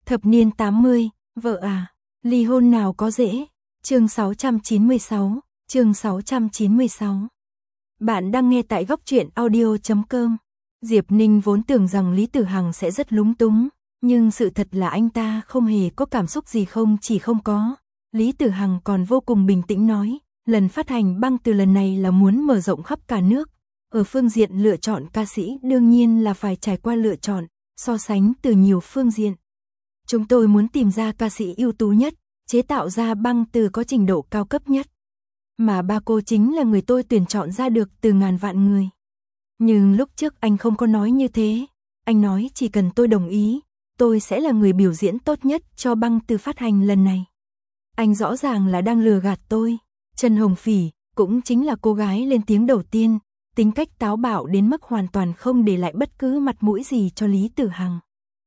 Thập niên 80, vợ à, ly hôn nào có dễ. Chương 696, chương 696. Bạn đang nghe tại góc truyện audio.com. Diệp Ninh vốn tưởng rằng Lý Tử Hằng sẽ rất lúng túng, nhưng sự thật là anh ta không hề có cảm xúc gì, không chỉ không có. Lý Tử Hằng còn vô cùng bình tĩnh nói, lần phát hành băng từ lần này là muốn mở rộng khắp cả nước. Ở phương diện lựa chọn ca sĩ đương nhiên là phải trải qua lựa chọn, so sánh từ nhiều phương diện. Chúng tôi muốn tìm ra ca sĩ ưu tú nhất, chế tạo ra băng từ có trình độ cao cấp nhất. Mà ba cô chính là người tôi tuyển chọn ra được từ ngàn vạn người. Nhưng lúc trước anh không có nói như thế. Anh nói chỉ cần tôi đồng ý, tôi sẽ là người biểu diễn tốt nhất cho băng từ phát hành lần này. Anh rõ ràng là đang lừa gạt tôi. Trần Hồng Phỉ, cũng chính là cô gái lên tiếng đầu tiên, tính cách táo bạo đến mức hoàn toàn không để lại bất cứ mặt mũi gì cho Lý Tử Hằng.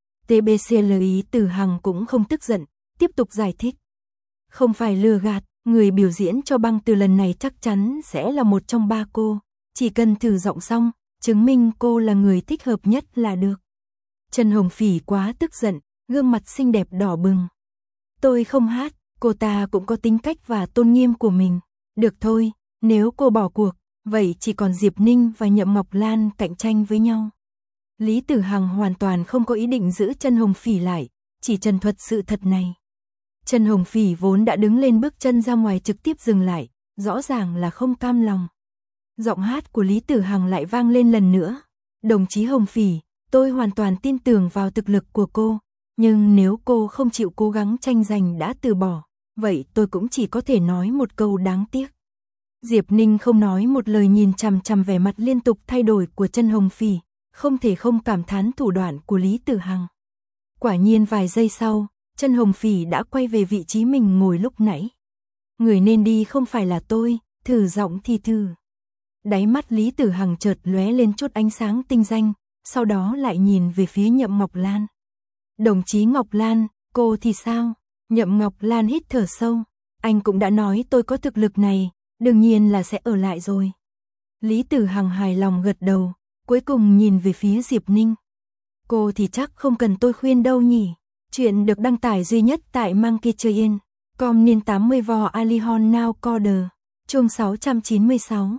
TBC Lý Tử Hằng cũng không tức giận, tiếp tục giải thích. Không phải lừa gạt, người biểu diễn cho băng từ lần này chắc chắn sẽ là một trong ba cô. Chỉ cần thử giọng xong, chứng minh cô là người thích hợp nhất là được. Trần Hồng Phỉ quá tức giận, gương mặt xinh đẹp đỏ bừng. Tôi không hát, cô ta cũng có tính cách và tôn nghiêm của mình. Được thôi, nếu cô bỏ cuộc, vậy chỉ còn Diệp Ninh và Nhậm Ngọc Lan cạnh tranh với nhau. Lý Tử Hằng hoàn toàn không có ý định giữ Trần Hồng Phỉ lại, chỉ trần thuật sự thật này. Trần Hồng Phỉ vốn đã đứng lên bước chân ra ngoài trực tiếp dừng lại, rõ ràng là không cam lòng. Giọng hát của Lý Tử Hằng lại vang lên lần nữa. Đồng chí Hồng Phỉ, tôi hoàn toàn tin tưởng vào thực lực của cô, nhưng nếu cô không chịu cố gắng tranh giành đã từ bỏ, vậy tôi cũng chỉ có thể nói một câu đáng tiếc. Diệp Ninh không nói một lời, nhìn chằm chằm vẻ mặt liên tục thay đổi của Trần Hồng Phỉ, không thể không cảm thán thủ đoạn của Lý Tử Hằng. Quả nhiên vài giây sau, Trần Hồng Phỉ đã quay về vị trí mình ngồi lúc nãy. Người nên đi không phải là tôi, thử giọng thì thử. Đáy mắt Lý Tử Hằng chợt lóe lên chút ánh sáng tinh danh, sau đó lại nhìn về phía Nhậm Ngọc Lan. Đồng chí Ngọc Lan, cô thì sao? Nhậm Ngọc Lan hít thở sâu. Anh cũng đã nói tôi có thực lực này, đương nhiên là sẽ ở lại rồi. Lý Tử Hằng hài lòng gật đầu, cuối cùng nhìn về phía Diệp Ninh. Cô thì chắc không cần tôi khuyên đâu nhỉ. Chuyện được đăng tải duy nhất tại Monkeytrain.com niên 80 vò Alihon Now Coder. Chương 696.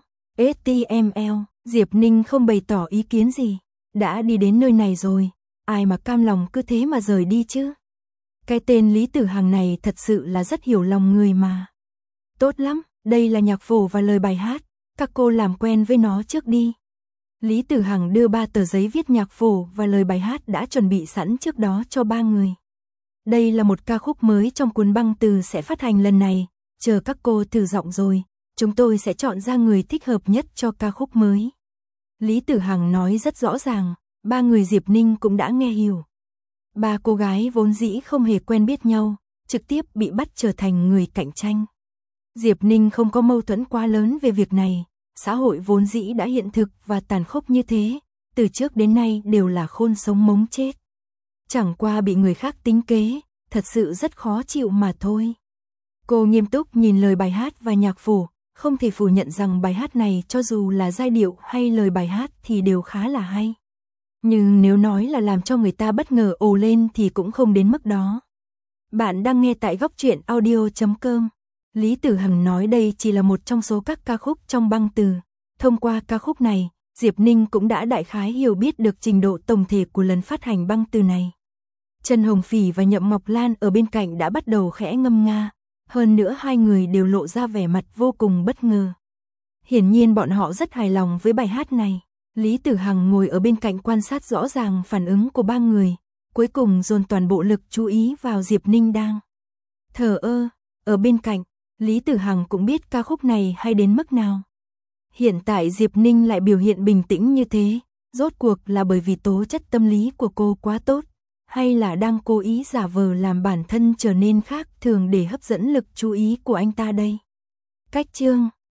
HTML. Diệp Ninh không bày tỏ ý kiến gì. Đã đi đến nơi này rồi, ai mà cam lòng cứ thế mà rời đi chứ. Cái tên Lý Tử Hằng này thật sự là rất hiểu lòng người mà. Tốt lắm, đây là nhạc phổ và lời bài hát, các cô làm quen với nó trước đi. Lý Tử Hằng đưa 3 tờ giấy viết nhạc phổ và lời bài hát đã chuẩn bị sẵn trước đó cho 3 người. Đây là một ca khúc mới trong cuốn băng từ sẽ phát hành lần này, chờ các cô thử giọng rồi, chúng tôi sẽ chọn ra người thích hợp nhất cho ca khúc mới. Lý Tử Hằng nói rất rõ ràng, 3 người Diệp Ninh cũng đã nghe hiểu. 3 cô gái vốn dĩ không hề quen biết nhau, trực tiếp bị bắt trở thành người cạnh tranh. Diệp Ninh không có mâu thuẫn quá lớn về việc này, xã hội vốn dĩ đã hiện thực và tàn khốc như thế, từ trước đến nay đều là khôn sống mống chết. Chẳng qua bị người khác tính kế, thật sự rất khó chịu mà thôi. Cô nghiêm túc nhìn lời bài hát và nhạc phổ, không thể phủ nhận rằng bài hát này cho dù là giai điệu hay lời bài hát thì đều khá là hay. Nhưng nếu nói là làm cho người ta bất ngờ ồ lên thì cũng không đến mức đó. Bạn đang nghe tại góc truyện audio.com. Lý Tử Hằng nói đây chỉ là một trong số các ca khúc trong băng từ. Thông qua ca khúc này, Diệp Ninh cũng đã đại khái hiểu biết được trình độ tổng thể của lần phát hành băng từ này. Trần Hồng Phỉ và Nhậm Ngọc Lan ở bên cạnh đã bắt đầu khẽ ngâm nga. Hơn nữa hai người đều lộ ra vẻ mặt vô cùng bất ngờ. Hiển nhiên bọn họ rất hài lòng với bài hát này. Lý Tử Hằng ngồi ở bên cạnh quan sát rõ ràng phản ứng của 3 người. Cuối cùng dồn toàn bộ lực chú ý vào Diệp Ninh đang thờ ơ. Ở bên cạnh, Lý Tử Hằng cũng biết ca khúc này hay đến mức nào. Hiện tại Diệp Ninh lại biểu hiện bình tĩnh như thế, rốt cuộc là bởi vì tố chất tâm lý của cô quá tốt, hay là đang cố ý giả vờ làm bản thân trở nên khác thường để hấp dẫn lực chú ý của anh ta đây. Cách chương